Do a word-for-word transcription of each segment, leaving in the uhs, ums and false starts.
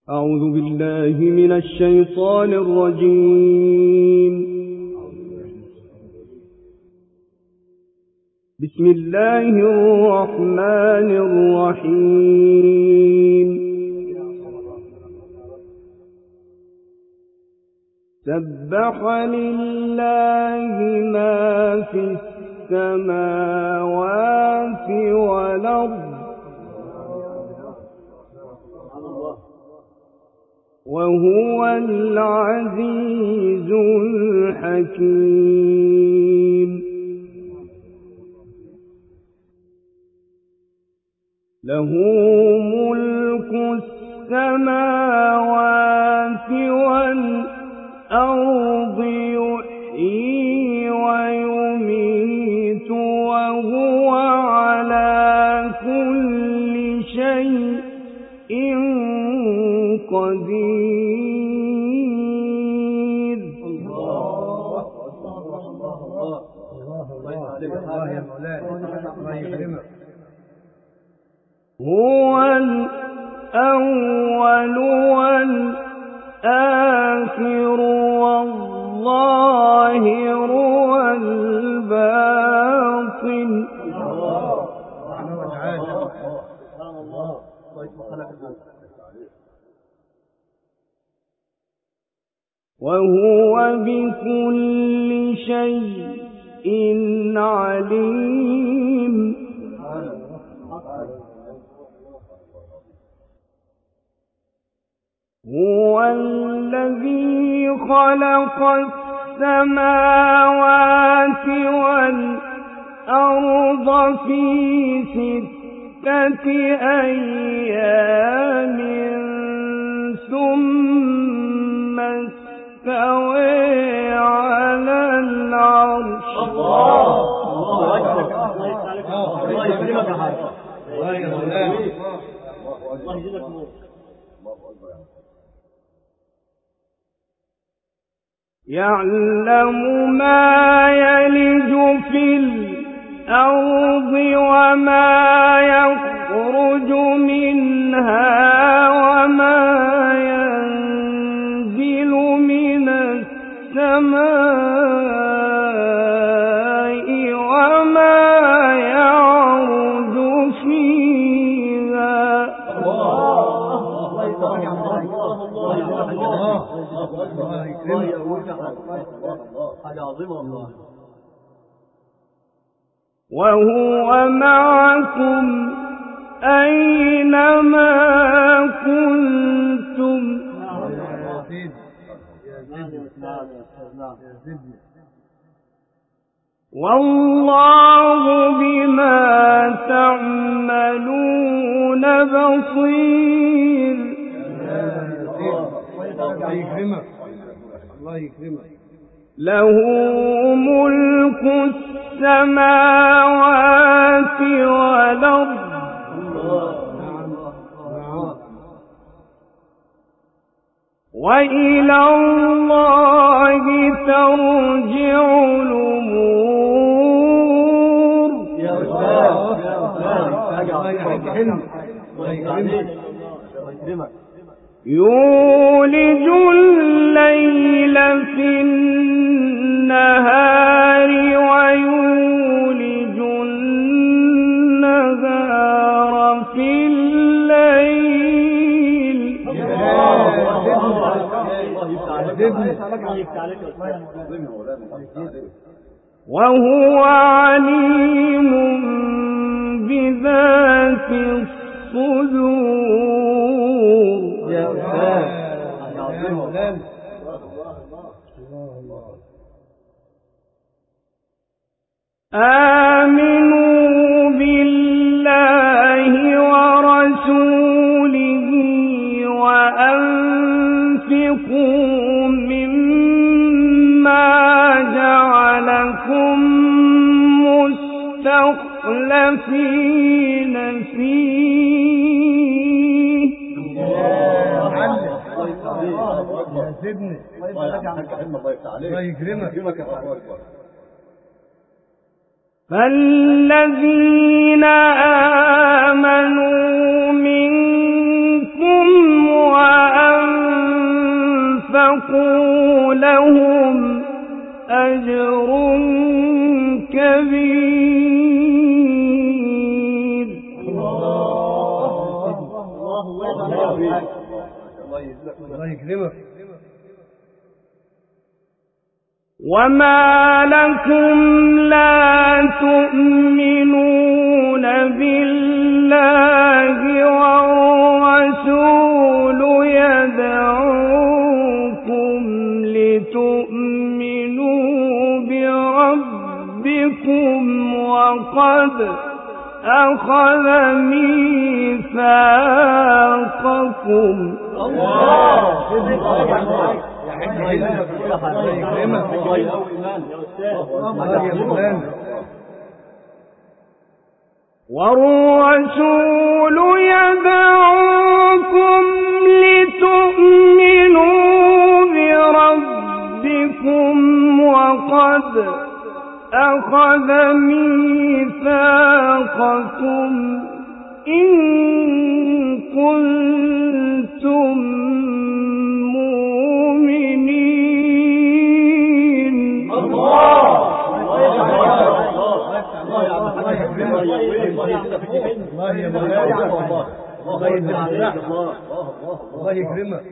أعوذ بالله من الشيطان الرجيم. بسم الله الرحمن الرحيم. سبح لله ما في السماوات والأرض وهو العزيز الحكيم. له ملك السماوات والأرض يحيي ويميت وهو على كل شيء قدير. الله الله يا مولانا الله يكرمك. هو الأول والآخر والظاهر والباطن. وهو بكل شيء عليم. هو الذي خلق السماوات والأرض في ستة أيام ثم استوى على العرش. الله الله أكبر. الله يكرمك يا حاج. الله يكرمك. الله يجزاك نور. يعلم ما يلج في الأرض وما يخرج منها وما ينزل من السماء وما يعرج فيها. وهو معكم أينما كنتم. والله بما تعملون بصير. الله يكرمك الله يكرمك. له ملك السماوات والأرض وإلى الله ترجع الأمور. يا أستاذ يولج الليل في النهار ويولج النهار في الليل. وهو عليم بذات الصدور. يا أستاذ آمنوا بالله ورسوله وأنفقوا مما جعلكم مستخلفين فيه. يا سيدنا الله يكرمك. فالذين آمنوا منكم وآمنوا إنه لهم أجر كبير. وما لكم لا تؤمنون بالله والرسول يدعوكم لتؤمنوا بربكم وقد أخذ ميثاقكم. والرسول يدعوكم لتؤمنوا بربكم وقد أخذ ميثاقكم إن كنتم مؤمنين. الله يكرمك.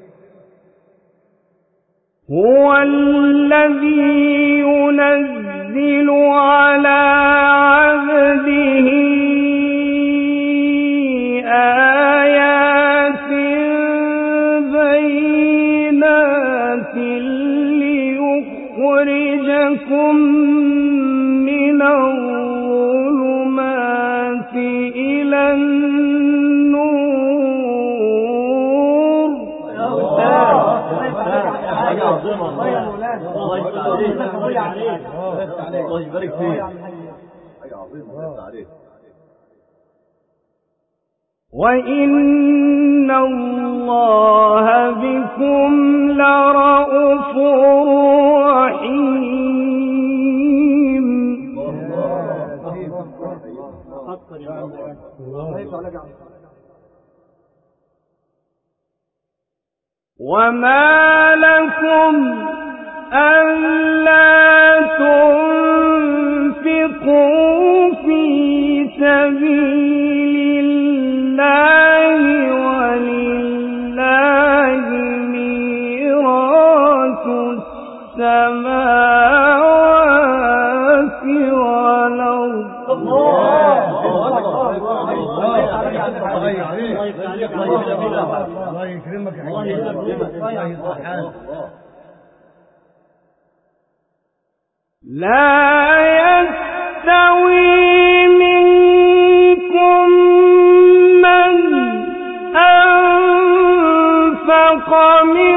هو الذي ينزل على عبده آيات بينات ليخرجكم من الظلمات إلى النور. الله يبارك فيك. وإن الله بكم لرءوف رحيم. وما لكم ألا تنفقوا في سبيل الله ولله ميراث السماوات والأرض. الله يكرمك يا حبيبي. لا يستوي منكم من أنفق من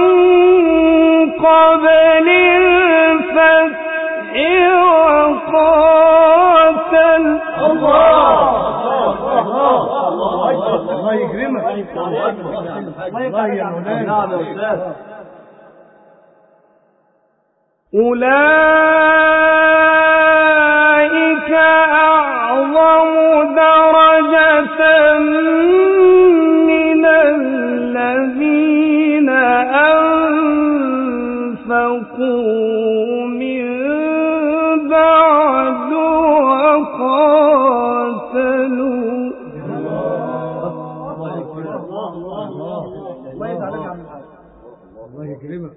قبل الفتح وقاتل. الله الله يكرمك. الله يكرمك. أولئك أعظم درجة من الذين أنفقوا من بعد وقاتلوا. الله يكرمك.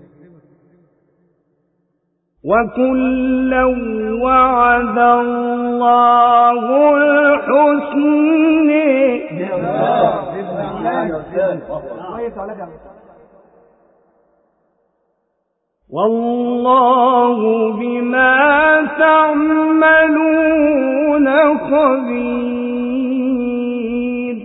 وكلا وعد الله الحسن والله بما تعملون خبير.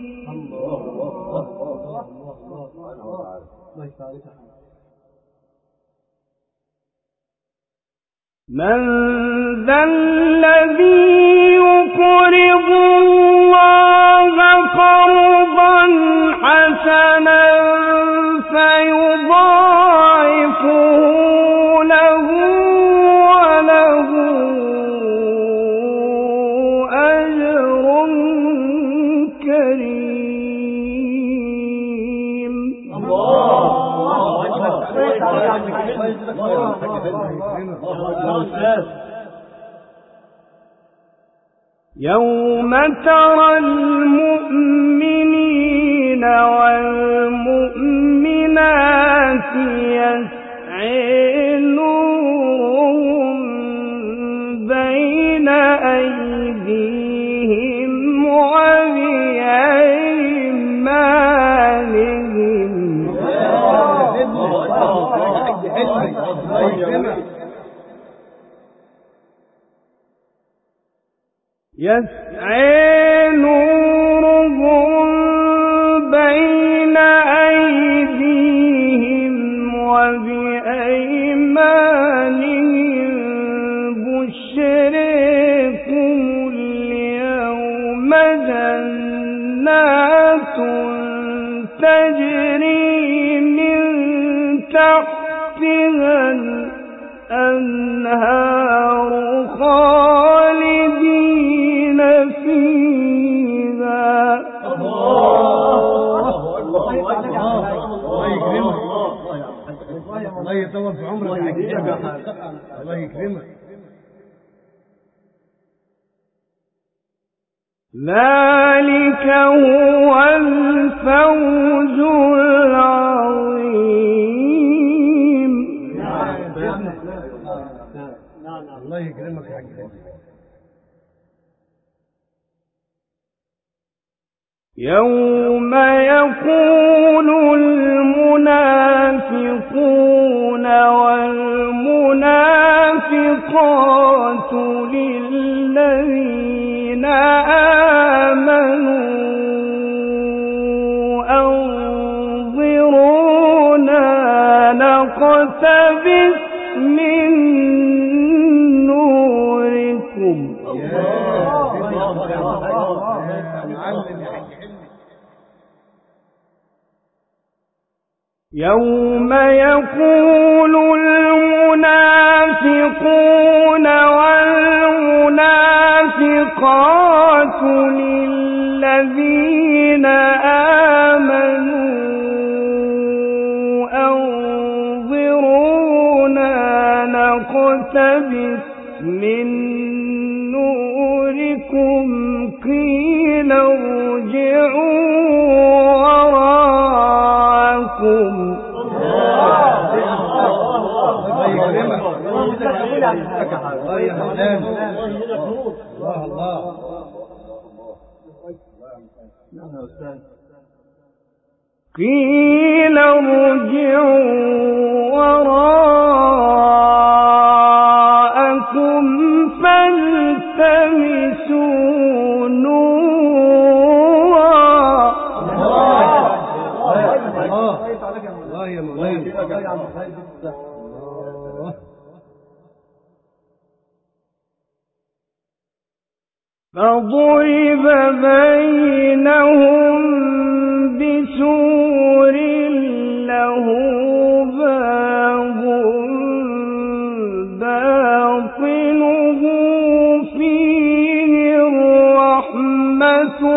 من ذا الذي يقرض الله قرضا حسنا فيضاعفه له وله أجر كريم. الله يوم ترى المؤمنين والمؤمنات يسعى نورهم بين أيديهم وبأيمانهم يسعى نورهم بين أيديهم وبأيمانهم بشركم اليوم جنات تجري من تحتها الأنهار خالدين فيها. الله يكرمك، الله يطول في عمرك، الله يكرمك. ذلك هو الفوز العظيم. الله يكرمك يا حاج. يوم يقول المنافقون والمنافقات للذين آمنوا أنظرونا نقتبس من نوركم. يوم يقول المنافقون والمنافقات للذين آمنوا أنظرونا نقتبس من نوركم قيل ارجعوا وراءكم. قيل ارجعوا وراءكم فالتمسوا نورا. الله يا مولانا. فضرب بينهم بسور له باب باطنه فيه الرحمة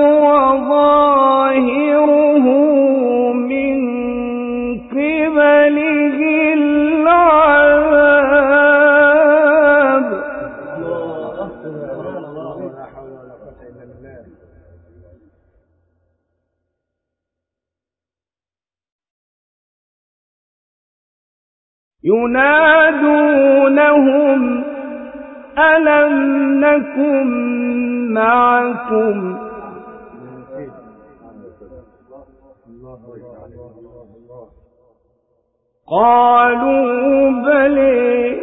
وظاهره من قبله العذاب. ينادونهم ألم نكن معكم قالوا بلى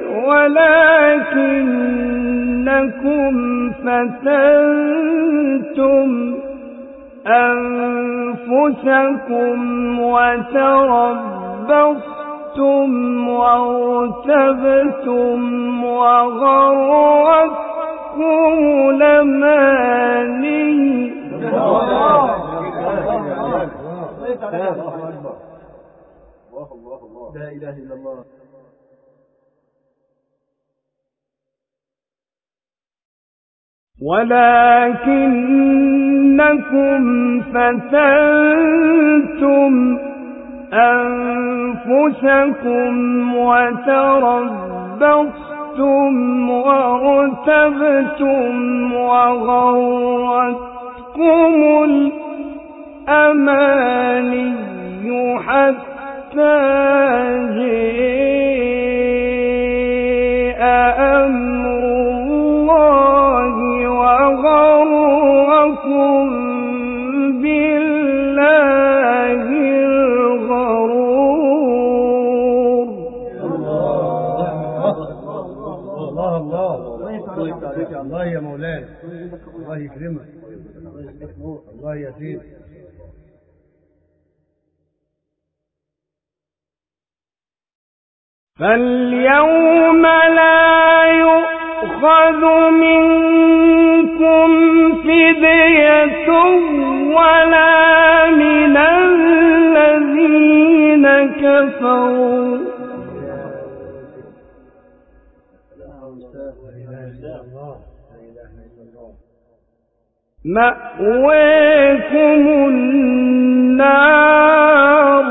ولكنكم فتنتم أنفسكم وتربصتم وارتبتم وغرتكم الأماني. لا إله إلا الله. ولكنكم فتنتم أنفسكم أنفسكم وتربصتم وارتبتم وغرتكم الأماني حتى جاء أمر الله وغركم بالله الغرور. الله الله الله يا مولانا، الله يكرمك، الله يا سيدي. فاليوم لا يؤخذ منكم فدية ولا من الذين كفروا مأواكم النار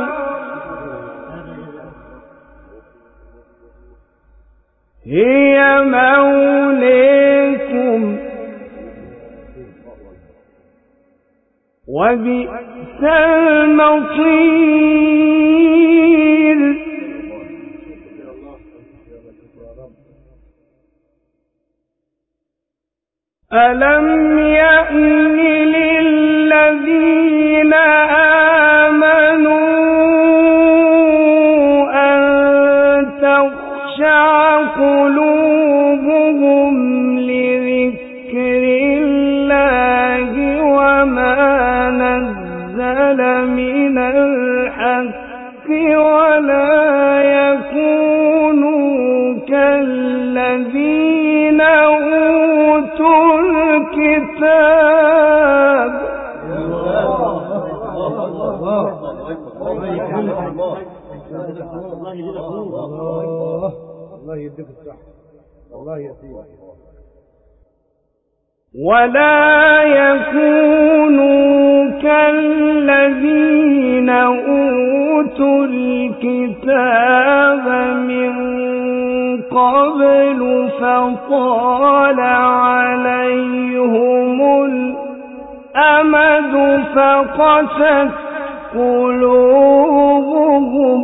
هي مولاكم وبئس المصير. ألم يأن للذين آمنوا أن تخشع قلوبهم لذكر الله وما نزل من الحق ولا يكونوا كالذين أوتوا الكتاب الله يديك الصحة، الله يسير. ولا يكونوا كالذين أوتوا الكتاب من قبل فطال عليهم الأمد فقست قلوبهم.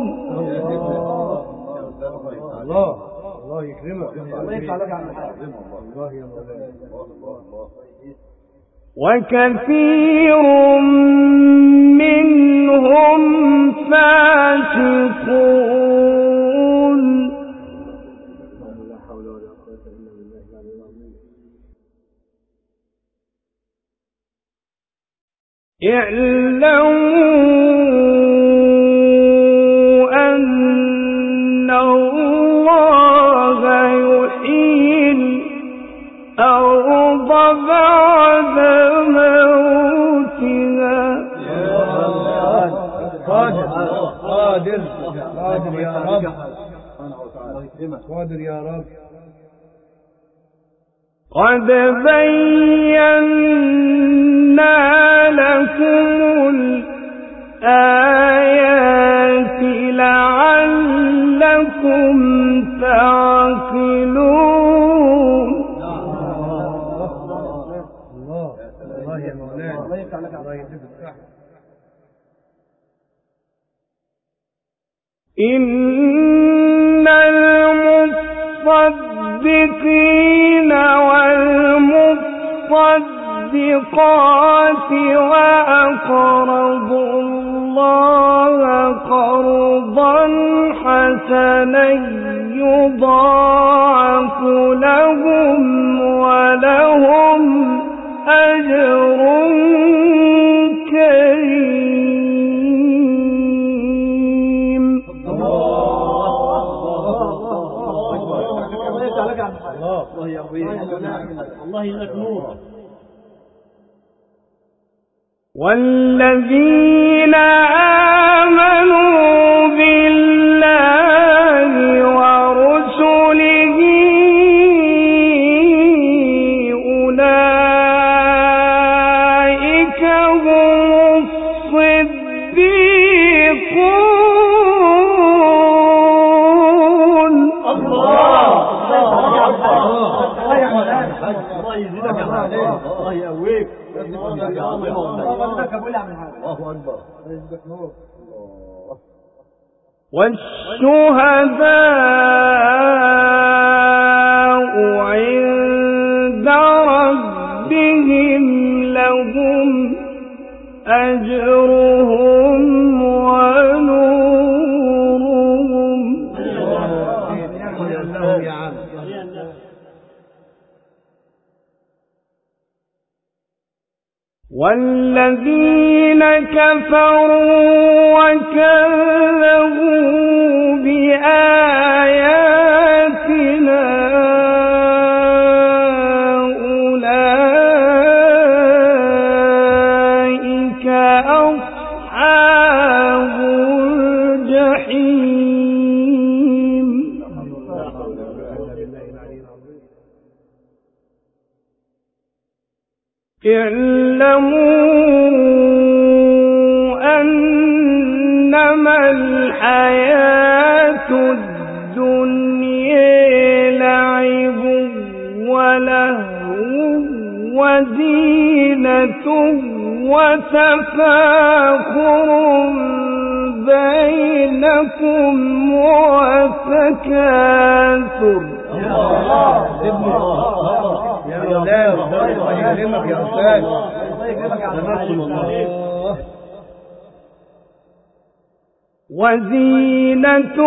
الله الله يكرمك، الله يسعدك عن الحاكم، الله يا مولانا. وكثير منهم فاسقون لا حول ولا قوة إلا بالله العلي العظيم. اعلموا أن الله يحيي الأرض بعد موتها. قادر قادر قادر يا رب، قادر يا رب. قد بينا لكم الآيات لعلكم تعقلون. الله الله يا مولانا، الله يديك الصحة. إن المصدقين والمصدقات وأقرضوا الله قرضا حسنا يضاعف لهم ولهم أجر كريم. الله يقويك، الله يجزاك نور. والذين آمنوا بالله ورسله أولئك هم الصديقون الله يقويك. الله أكبر. والشهداء عند ربهم لهم أجرهم ونورهم. والذين كفروا وكذبوا بآياتنا أولئك أصحاب الجحيم. اعلموا أنما الحياة الدنيا لعب ولهو وزينة وتفاخر بينكم وتكاثر. يا مولانا الله يكرمك يا أستاذ. وزينة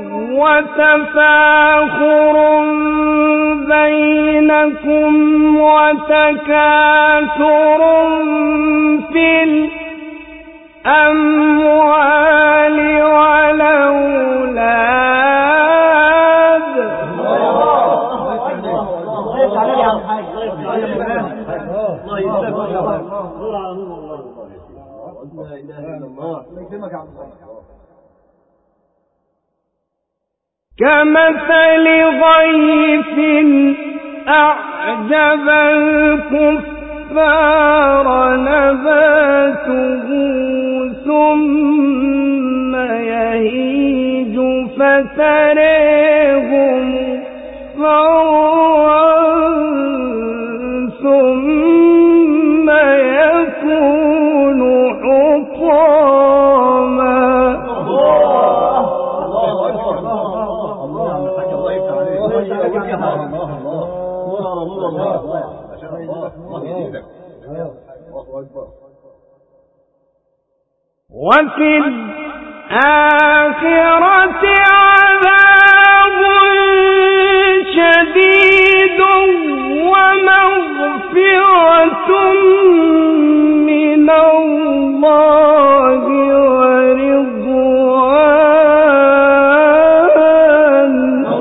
وتفاخر بينكم وتكاثر في الأموال والأولاد. كمثل غيث أعجب الكفار نباته ثم يهيج فتريه مصفرا ثم يكون حطاما. وفي الآخرة عذاب شديد ومغفرة من الله ورضوان.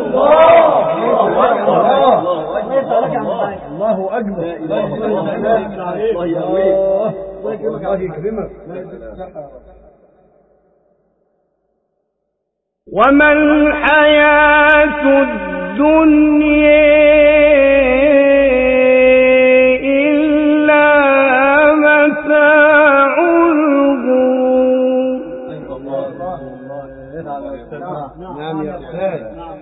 الله أكبر. الله يكرمك. وما الحياة الدنيا إلا متاع الغرور. نعم يا أستاذ.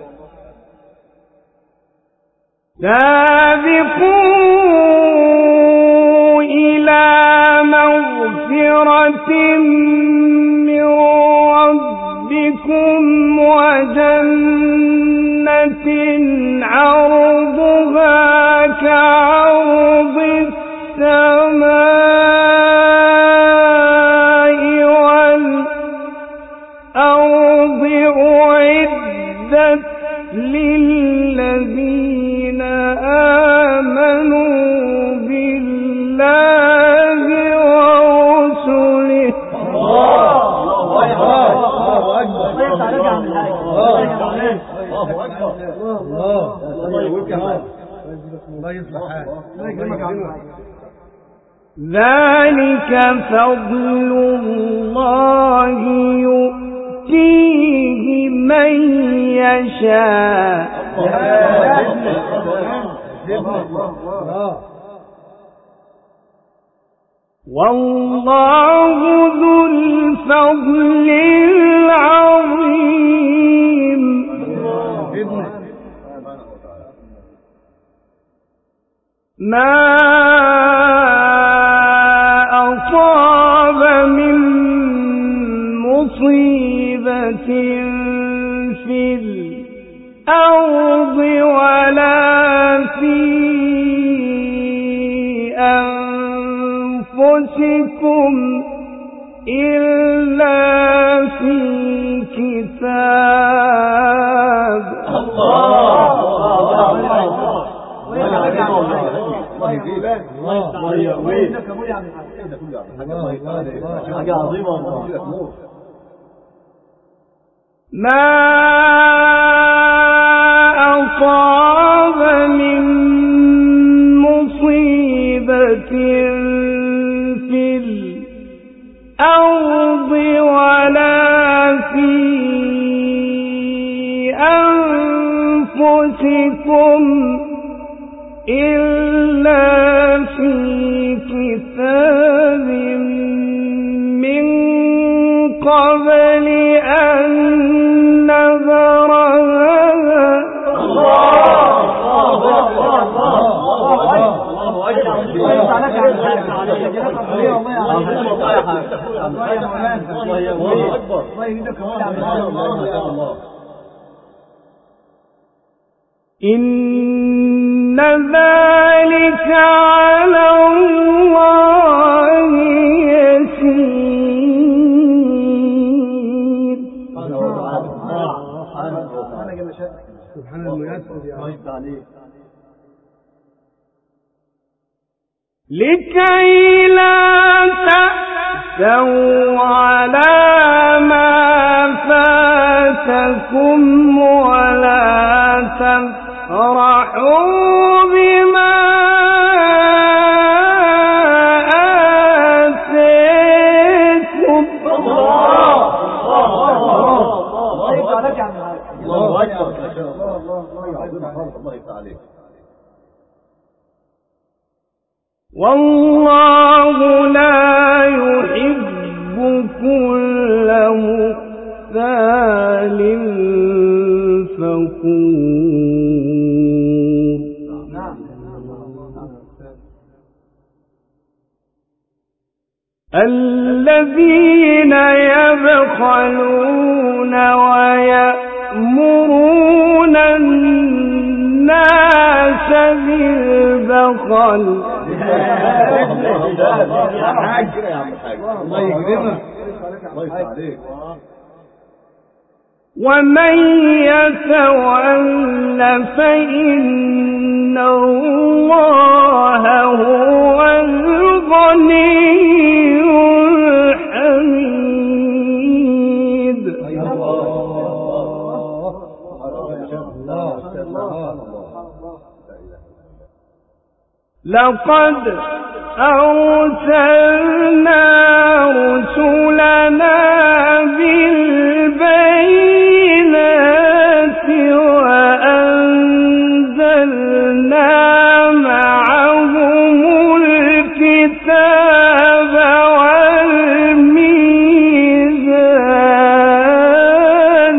سابقوا إلى مغفرة من ربكم وجنة عرضها كعرض السماء والأرض أعدت للذين آمنوا بالله ورسله. ذلك فضل الله يؤتيه من يشاء والله ذو الفضل العظيم. ما مصيبة في الأرض ولا في أنفسكم إلا في كتاب. الله حاجة عظيمة ما أصاب من مصيبة في الأرض ولا في أنفسكم إلا في كتاب من قبل أن نبرأها. إن ذلك على الله يسير. سبحان الميسر يا رب عليك. لكي لا تأسوا على ما فاتكم ولا تفرحوا بما آتيكم. الله أكبر ما شاء الله. الله يفتح عليك. والله لا يحب كل مختال فخور. الذين يبخلون ويأمرون الناس بالبخل ومن يتول فإن الله هو الغني الحميد. لقد أرسلنا رسلنا بالبينات وأنزلنا معهم الكتاب والميزان.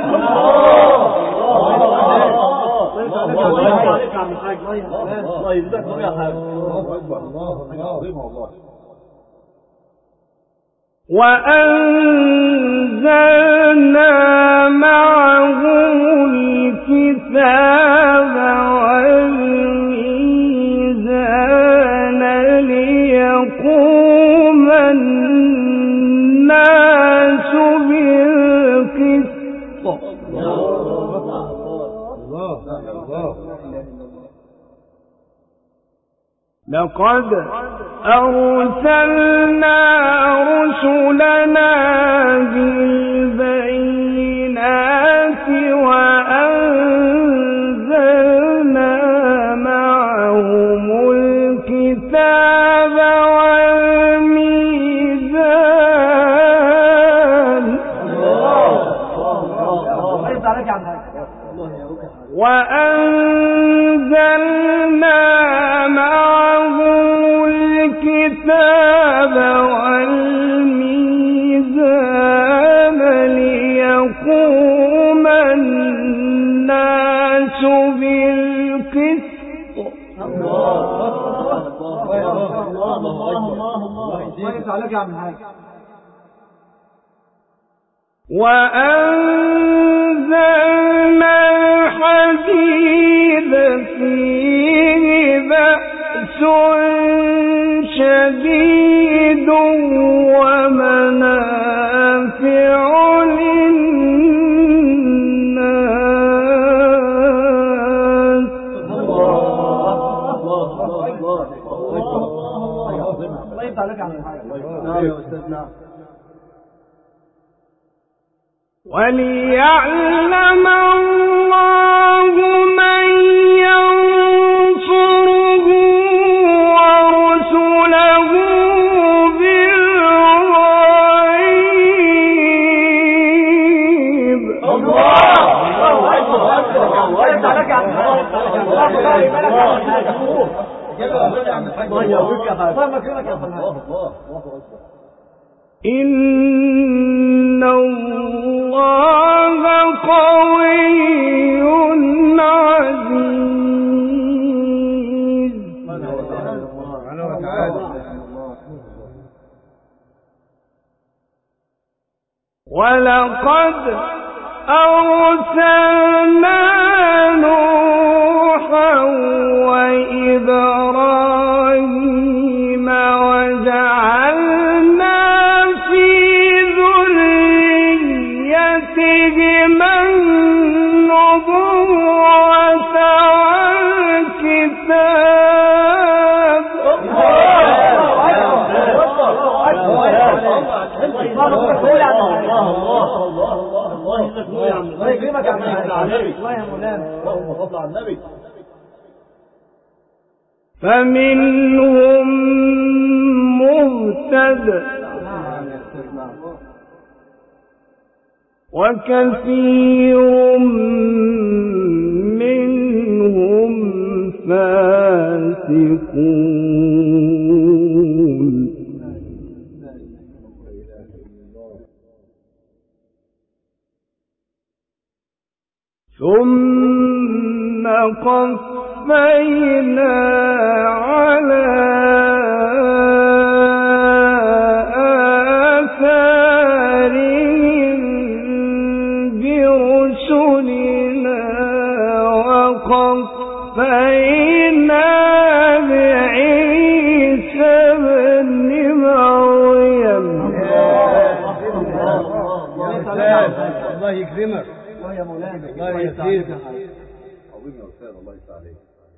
وأنزلنا معهم الكتاب والميزان ليقوم الناس بالقسط. لقد أرسلنا رسلنا بالبينات وأنزلنا معهم الكتاب والميزان وأنزلنا معهم الكتاب والميزان ليقوم الناس بالقسط. وأنزلنا الحديد فيه بأس شديد ومنافع للناس. الله يفتح عليك على الحاجة. نعم يا أستاذنا. وليعلم الله من ينصره ورسله بالغيب. الله أكبر أكبر. الله يفتح عليك على الحاجة. الله يوفقك يا حاج. الله يكرمك يا حاج. الله الله أكبر. إن الله قوي عزيز. ولقد أرسلنا نوحا وإبراهيم وجعلنا في ذريتهما النبوة والكتاب. الله يكرمك يا النبي. الله يا مولانا. اللهم صل على النبي. فمنهم مهتد وكثير منهم فاسقون. ثم قفينا على آثارهم برسلنا وقفينا بعيسى ابن مريم. الله يكرمك. الله يا مولانا. الله يسعدك. عظيم يا أستاذ. الله يسعدك.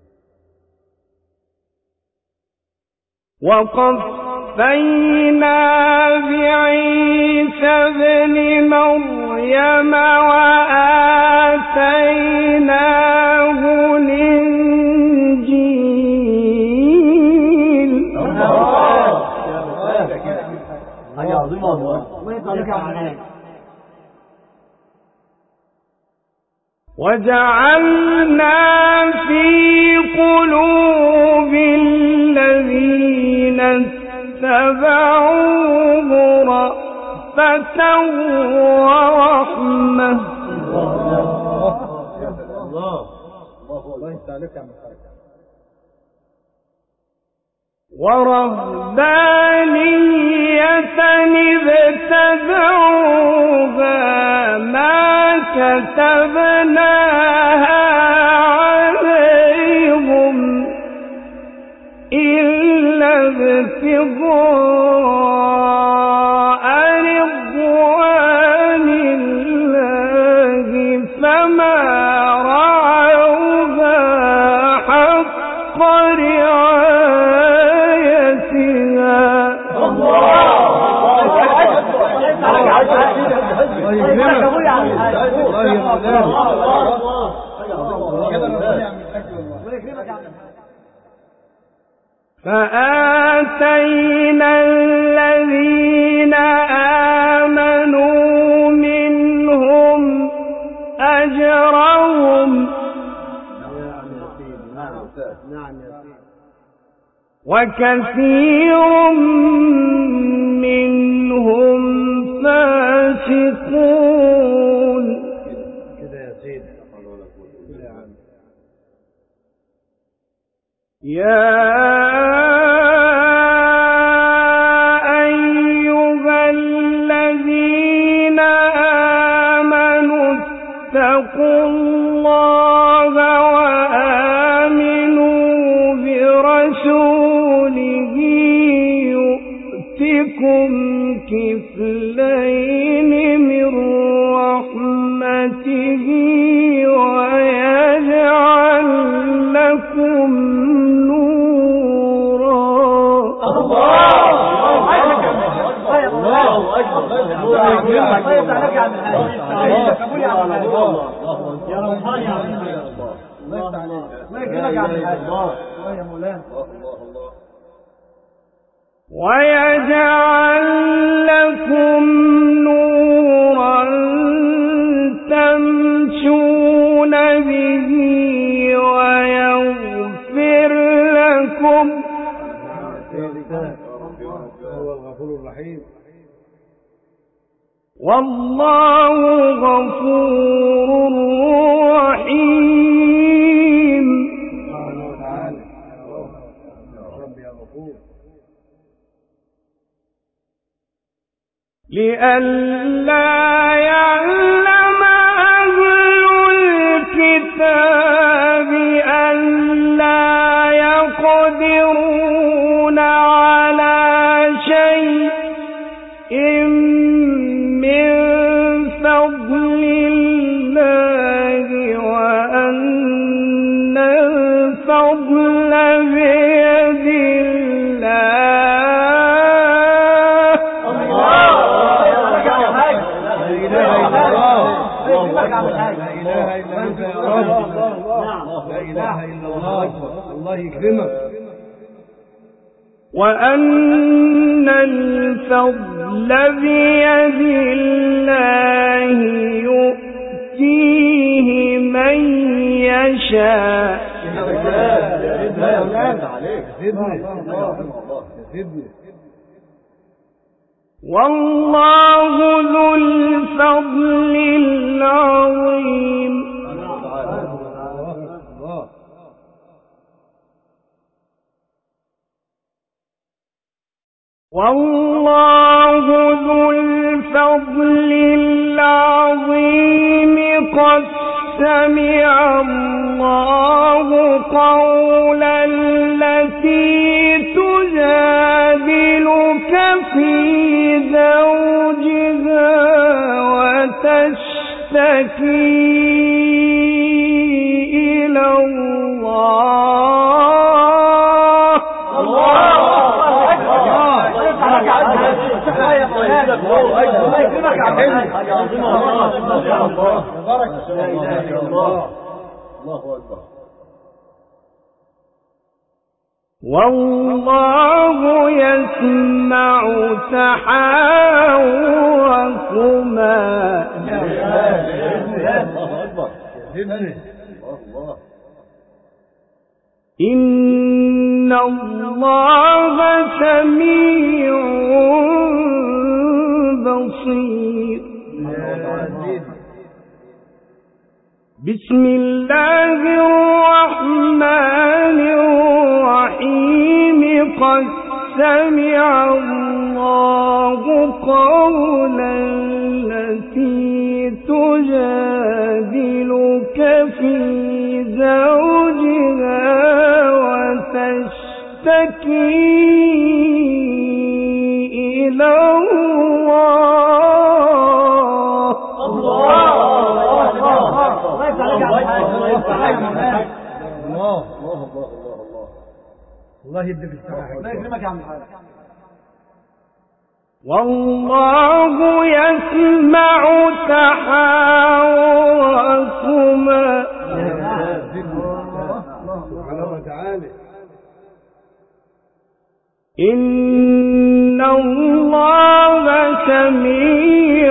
وقفينا بعيسى ابن مريم وآتيناه الإنجيل. حاجة عظيمة والله. الله يسعدك يا مولانا. وجعلنا في قلوب الذين اتبعوه رأفة ورحمة. الله الله يسعدك يا مولانا. ورهبانية ابتدعوها ما كتبناها عليهم إلا ابتغاء رضوان الله فما رعوها حق رعايتها. فآتينا الذين آمنوا منهم أجرهم وكثير منهم فاسقون. يا أيها الذين فاتقوا الله وآمنوا برسوله يؤتكم كفلين من رحمته ويجعل لكم نورا. الله أكبر. يا روحاني يا الله الله يكرمك يا عم الحاج. الله يا مولانا. ويجعل لكم نورا تمشون به ويغفر لكم هو الغفور الرحيم. والله غفور رحيم. سبحانه وتعالى. ربي يا غفور. لئلا يعلم أهل الكتاب ألا يقدرون على شيء من فضل الله وأن الفضل بيد الله. لا إله إلا الله. الله يكرمك. وأن الفضل بيد الله يؤتيه من يشاء. والله ذو الفضل العظيم. والله ذو الفضل العظيم قد سمع الله قول التي تجادلك في زوجها وتشتكي إلى الله. الله والله يسمع تحاوركما. إن الله سميع بصير. بسم الله الرحمن الرحيم. قد سمع الله قول التي تجادلك في زوجها وتشتكي إلى الله. الله الله يديك الصحة. الله يكرمك يا عم الحاج. والله يسمع تحاوركما. سبحانه وتعالى. إن الله سميع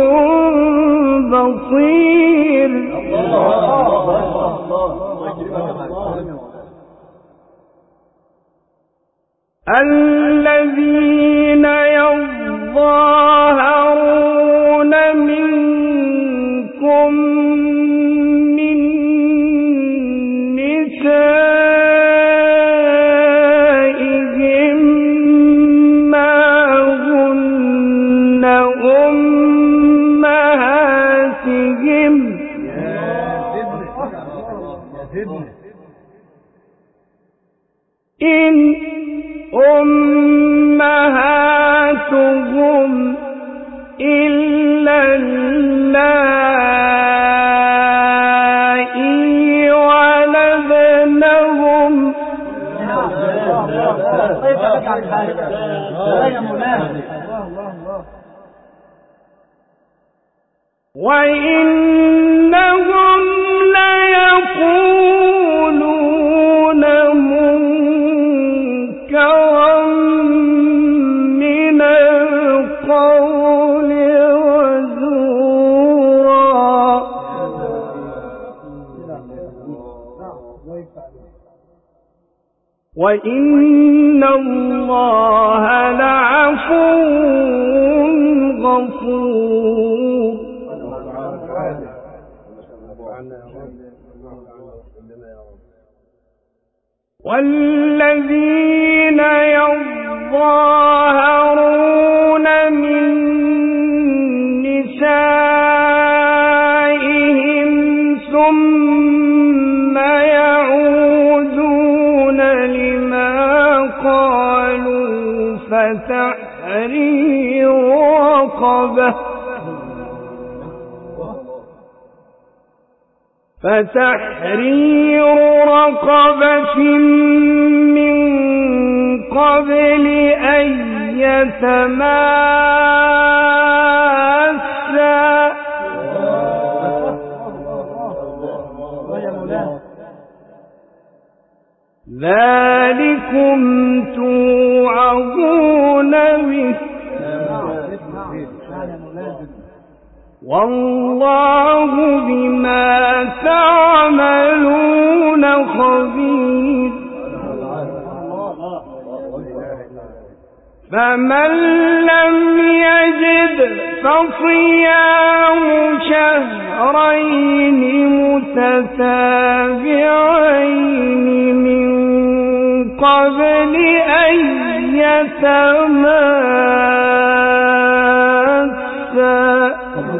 بصير. الذين يظاهرون منكم من نسائهم ما هن أمهاتهم إن أمهاتهم إلا اللائي ولدنهم وإنهم ليقولون منكرا من القول وزورا وإن الله لعفو غفور. والذين يظاهرون من نسائهم ثم يعودون لما قالوا فتحرير رقبة فتحرير رقبة من قبل أن يتماسا ذلكم توعظون به والله بما تعملون خبير. فمن لم يجد فصيام شهرين متتابعين من قبل أن يتماسا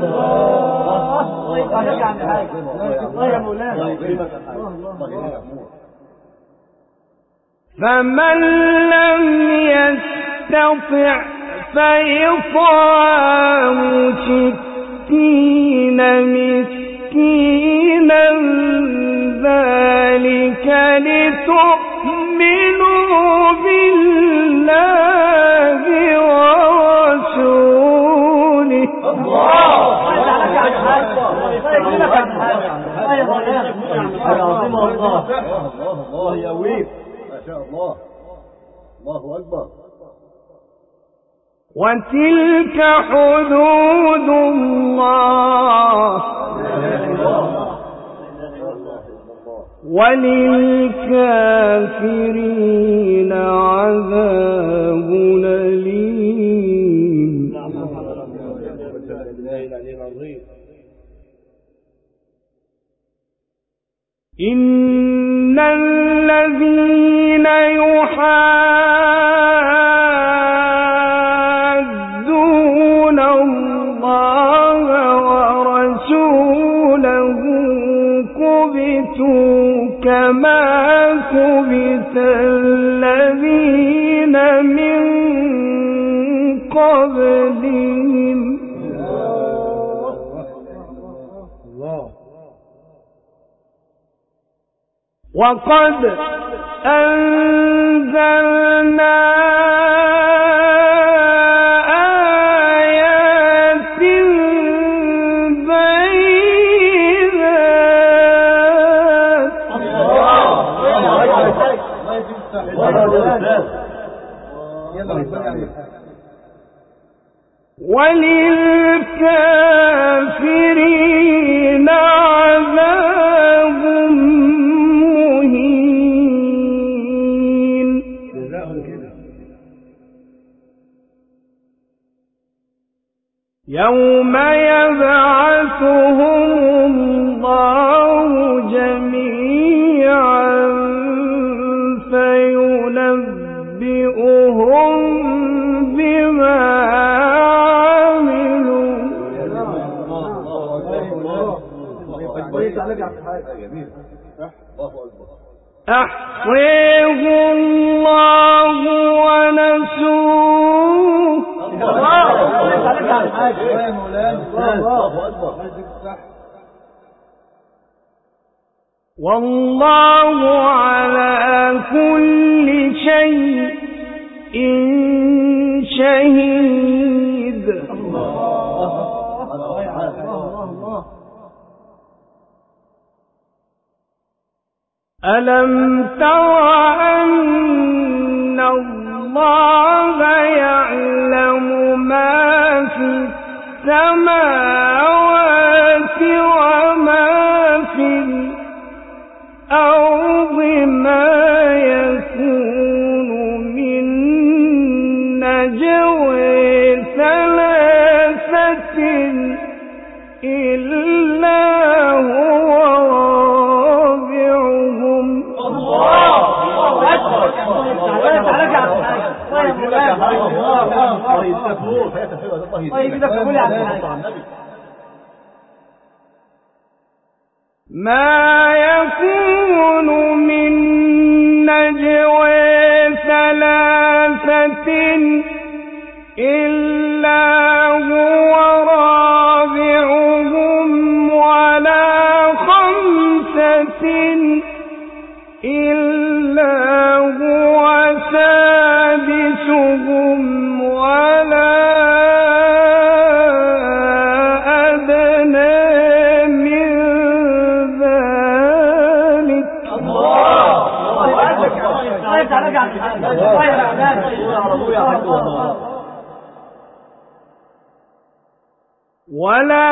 فمن لم يستطع فإطعام ستين مسكينا ذلك لتؤمنوا بالله ورسوله الله يقويك ما شاء الله. الله أكبر. وتلك حدود الله وللكافرين عذاب أليم. إن الذين يحادون الله ورسوله كبتوا كما كبت الذين من قبلهم وقد أنزلنا آيات بينات وللكافرين عذاب مهين. يوم يبعثهم الله جميعا فينبئهم بما عملوا أحصيه الله ونسوه والله على كل شيء شهيد. ألم تر أن الله يعلم ما في السماوات وما في الأرض ما يكون من نجوى ثلاثة إلا هو رابعهم. الله أكبر. ما يكون من نجوى ثلاثة إلا هو رابعهم ولا خمسة إلا هو سادسهم ولا أدنى من ذلك. ولا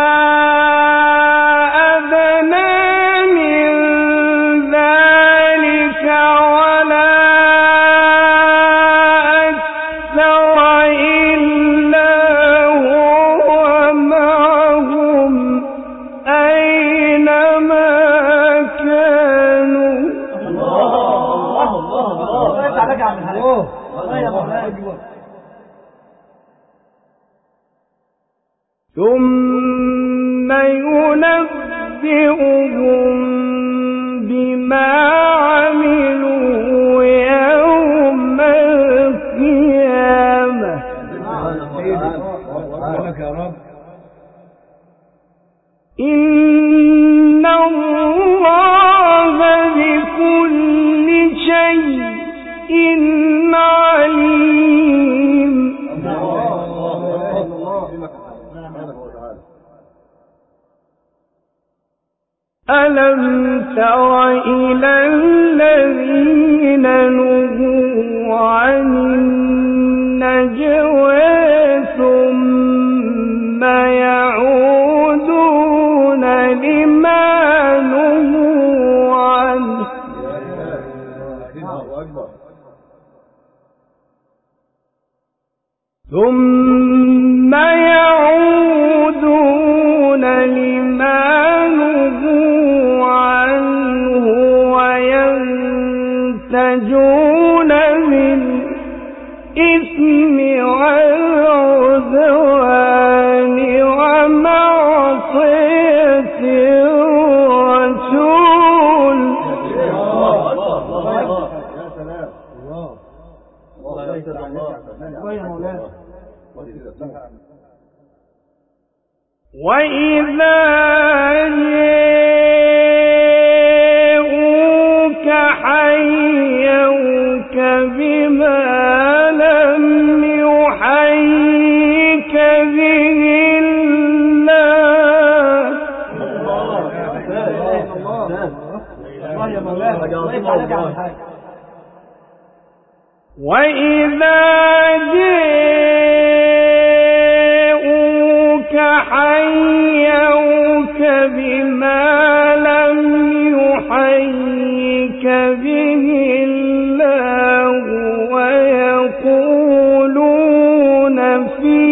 أدنى من ذلك ولا أكثر إلا هو معهم أينما كانوا. الله الله الله. ثم ينبئهم بما عملوا يوم القيامة. إن الله بكل شيء عليم. ألم تر إلى الذين نهوا عن النجوى ثم يعودون لما نهوا عنه ثم يعودون لما نهوا عنه وينتجون بالإثم والعدوان ومعصية الرسول. وإذا جاءوك حيوك بما لم يحيك به الله. وإذا جاءوك حيوك بما لم يحيك به الله ويقولون في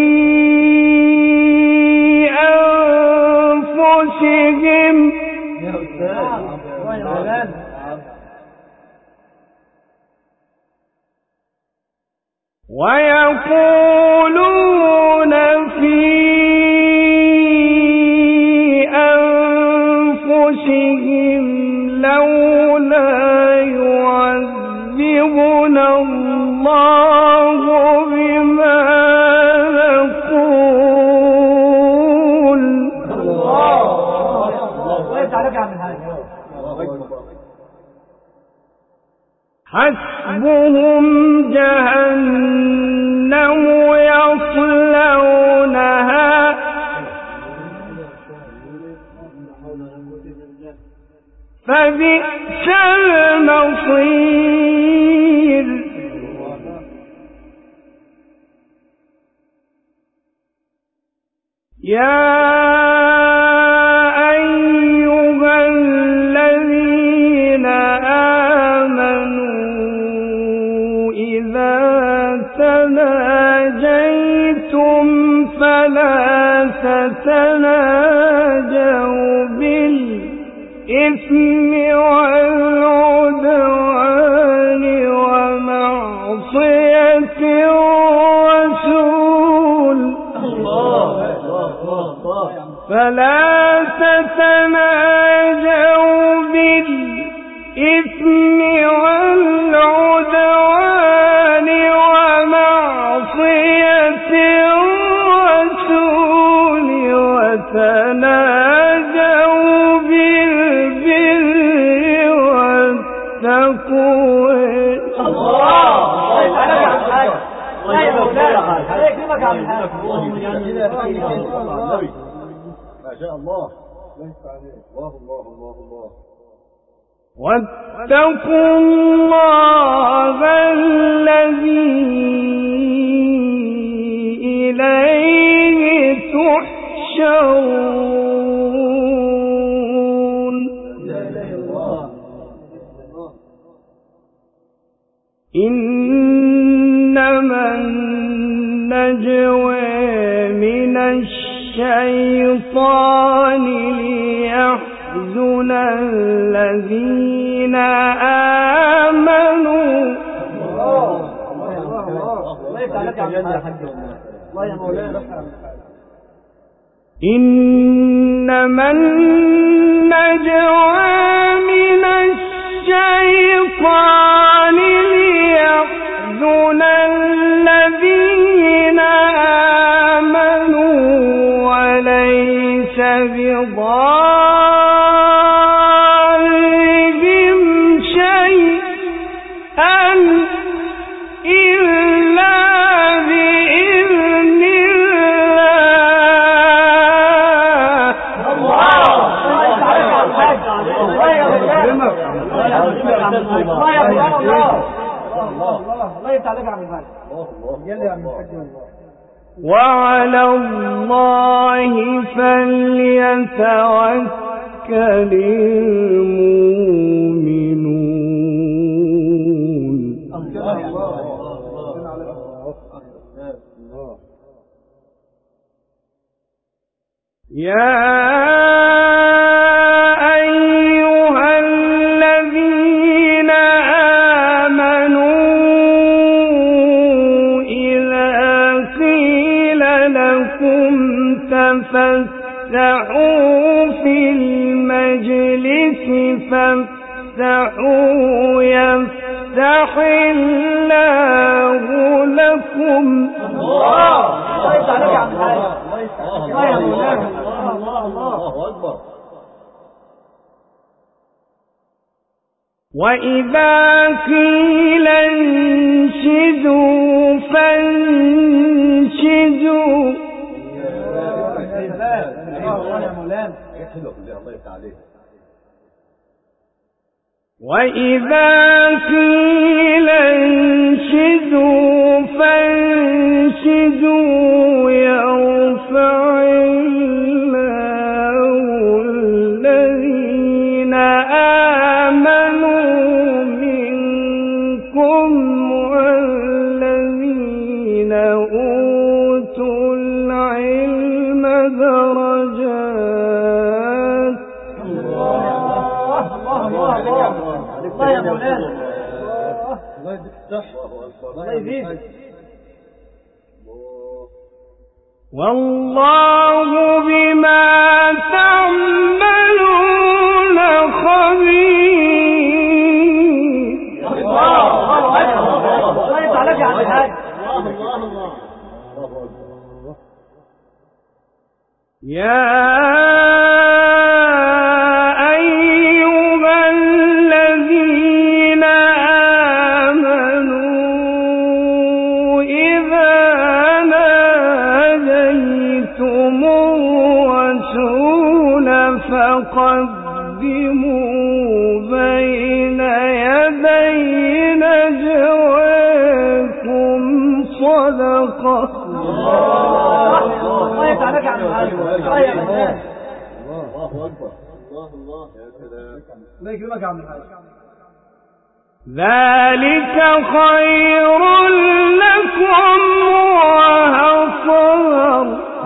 أنفسهم ويقولون في أنفسهم أنفسهم لولا يعذبنا الله بما نقول حسبهم جهنم يصلونها فبئس المصير يا أيها الذين آمنوا إذا تناجيتم فلا تتناجوا بالإثم والعدوان ومعصية الرسول فلا تتناجوا بالإثم والعدوان ومعصية الرسول وتناجوا بالبر والتقوى. ما شاء الله. الله الله الله الله. واتقوا الله الذي إليه تحشرون. إنما النجوى من الشيطان ليحزن الذين آمنوا إنما النجوى من الشيطان ليحزن الذين آمنوا وليس بضارهم شيئا إلا بإذن وعلى الله فليتوكل المؤمنون. يا أيها الذين آمنوا إذا قيل لكم تفسحوا في المجلس فافسحوا يفسح الله لكم. وإذا قيل انشزوا فانشزوا وإذا قيل انشزوا فانشزوا يرفع الله الذين آمنوا منكم والذين أوتوا العلم درجات. الله يا مولانا الله يديك الصحة الله يزيدك. والله بما تعملون يا أيها الذين آمنوا إذا ناجيتم الرسول فقدموا بين يدي نجواكم صدقة. الله يتعالك عن الحاجة. الله يا الله أكبر. الله الله يا سلام. الله يكرمك عن الحاجة. ذلك خير لكم وأطهر.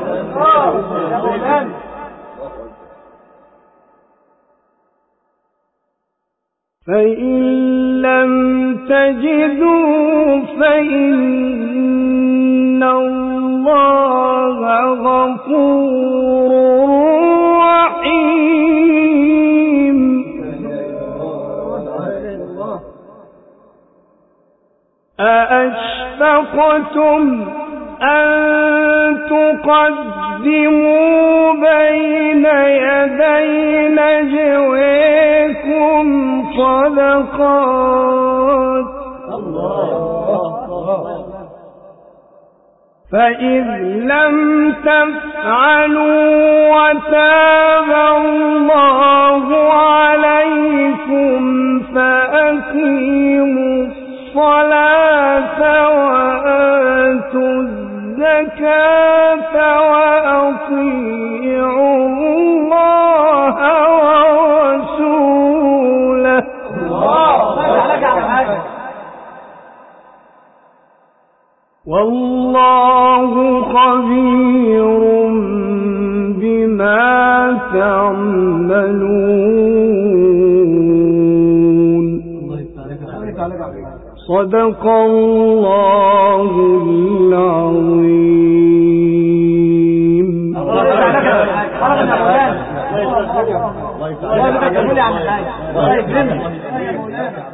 فإن لم تجدوا فإن الله غفور رحيم. أأشفقتم أن تقدموا بين يدي نجويكم صدقات فإذ لم تفعلوا وتاب الله عليكم فأقيموا الصلاة وآتوا الزكاة وأطيعوا الله ورسوله والله خبير بما تعملون. صدق الله العظيم. الله يكرمك.